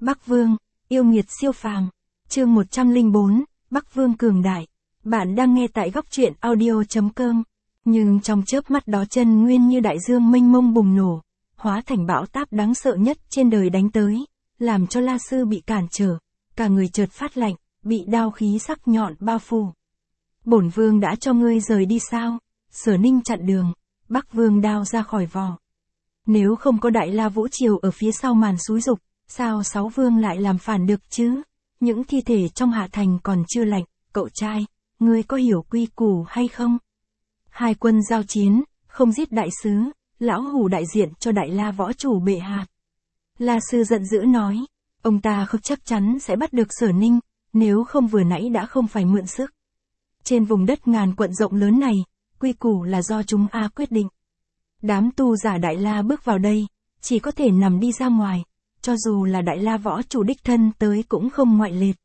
Bắc Vương, yêu nghiệt siêu phàm. Chương 104, Bắc Vương cường đại. Bạn đang nghe tại góc truyện audio.com. Nhưng trong chớp mắt đó chân nguyên như đại dương mênh mông bùng nổ, hóa thành bão táp đáng sợ nhất trên đời đánh tới, làm cho La Sư bị cản trở, cả người chợt phát lạnh, bị đao khí sắc nhọn bao phủ. Bổn Vương đã cho ngươi rời đi sao? Sở Ninh chặn đường, Bắc Vương đao ra khỏi vỏ. Nếu không có Đại La Vũ Triều ở phía sau màn xúi giục, sao sáu vương lại làm phản được chứ? Những thi thể trong hạ thành còn chưa lạnh, cậu trai, ngươi có hiểu quy củ hay không? Hai quân giao chiến, không giết đại sứ, lão hủ đại diện cho Đại La võ chủ bệ hạ. La Sư giận dữ nói, ông ta không chắc chắn sẽ bắt được Sở Ninh, nếu không vừa nãy đã không phải mượn sức. Trên vùng đất ngàn quận rộng lớn này, quy củ là do chúng A quyết định. Đám tu giả Đại La bước vào đây, chỉ có thể nằm đi ra ngoài, cho dù là Đại La võ chủ đích thân tới cũng không ngoại lệ.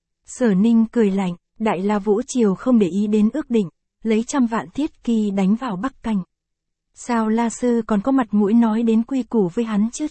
Sở Ninh cười lạnh, Đại La Vũ Triều không để ý đến ước định, lấy trăm vạn thiết kỳ đánh vào Bắc Cảnh. Sao La Sư còn có mặt mũi nói đến quy củ với hắn chứ?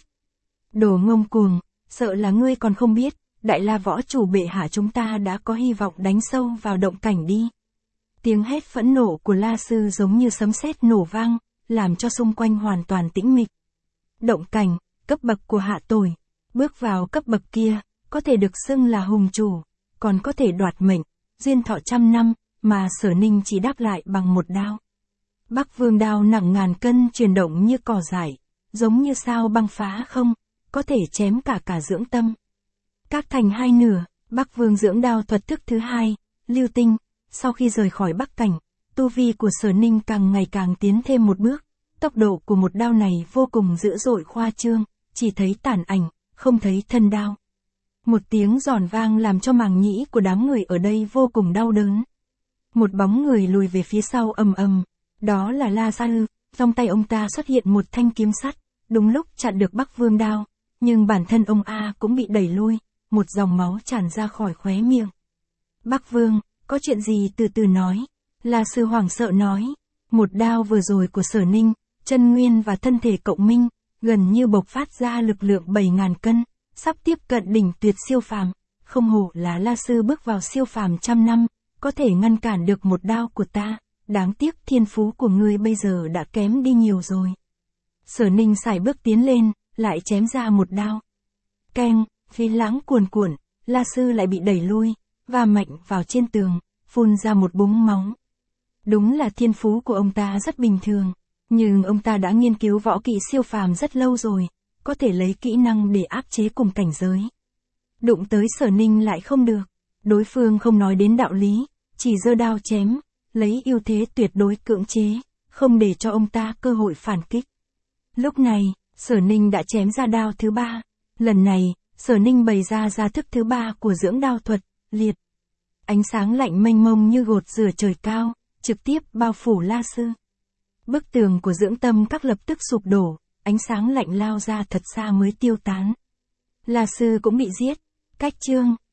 Đồ ngông cuồng, sợ là ngươi còn không biết, Đại La võ chủ bệ hạ chúng ta đã có hy vọng đánh sâu vào động cảnh đi. Tiếng hét phẫn nộ của La Sư giống như sấm sét nổ vang, làm cho xung quanh hoàn toàn tĩnh mịch. Động cảnh, cấp bậc của hạ tồi, bước vào cấp bậc kia, có thể được xưng là hùng chủ, còn có thể đoạt mệnh, duyên thọ 100 năm, mà Sở Ninh chỉ đáp lại bằng một đao. Bắc Vương đao nặng ngàn cân chuyển động như cỏ dại, giống như sao băng phá không, có thể chém cả dưỡng tâm. Các thành hai nửa, Bắc Vương dưỡng đao thuật thức thứ hai, lưu tinh, sau khi rời khỏi Bắc Cảnh, tu vi của Sở Ninh càng ngày càng tiến thêm một bước, tốc độ của một đao này vô cùng dữ dội khoa trương, chỉ thấy tản ảnh, không thấy thân đao. Một tiếng giòn vang làm cho màng nhĩ của đám người ở đây vô cùng đau đớn. Một bóng người lùi về phía sau ầm ầm, đó là La Sư, trong tay ông ta xuất hiện một thanh kiếm sắt, đúng lúc chặn được Bắc Vương đao, nhưng bản thân ông A cũng bị đẩy lui, một dòng máu tràn ra khỏi khóe miệng. Bắc Vương, có chuyện gì từ từ nói, La Sư hoảng sợ nói, một đao vừa rồi của Sở Ninh, chân nguyên và thân thể cộng minh, gần như bộc phát ra lực lượng 7.000 cân, sắp tiếp cận đỉnh tuyệt siêu phàm, không hổ là La Sư bước vào siêu phàm 100 năm, có thể ngăn cản được một đao của ta, đáng tiếc thiên phú của ngươi bây giờ đã kém đi nhiều rồi. Sở Ninh sải bước tiến lên, lại chém ra một đao. Keng, khí lãng cuồn cuộn, La Sư lại bị đẩy lui, và mạnh vào trên tường, phun ra một búng máu. Đúng là thiên phú của ông ta rất bình thường, nhưng ông ta đã nghiên cứu võ kỹ siêu phàm rất lâu rồi, có thể lấy kỹ năng để áp chế cùng cảnh giới. Đụng tới Sở Ninh lại không được, đối phương không nói đến đạo lý, chỉ giơ đao chém, lấy ưu thế tuyệt đối cưỡng chế, không để cho ông ta cơ hội phản kích. Lúc này, Sở Ninh đã chém ra đao thứ ba, lần này, Sở Ninh bày ra thức thứ ba của dưỡng đao thuật, liệt. Ánh sáng lạnh mênh mông như gột rửa trời cao, trực tiếp bao phủ La Sư. Bức tường của dưỡng tâm các lập tức sụp đổ, ánh sáng lạnh lao ra thật xa mới tiêu tán. La Sư cũng bị giết. Cách chương,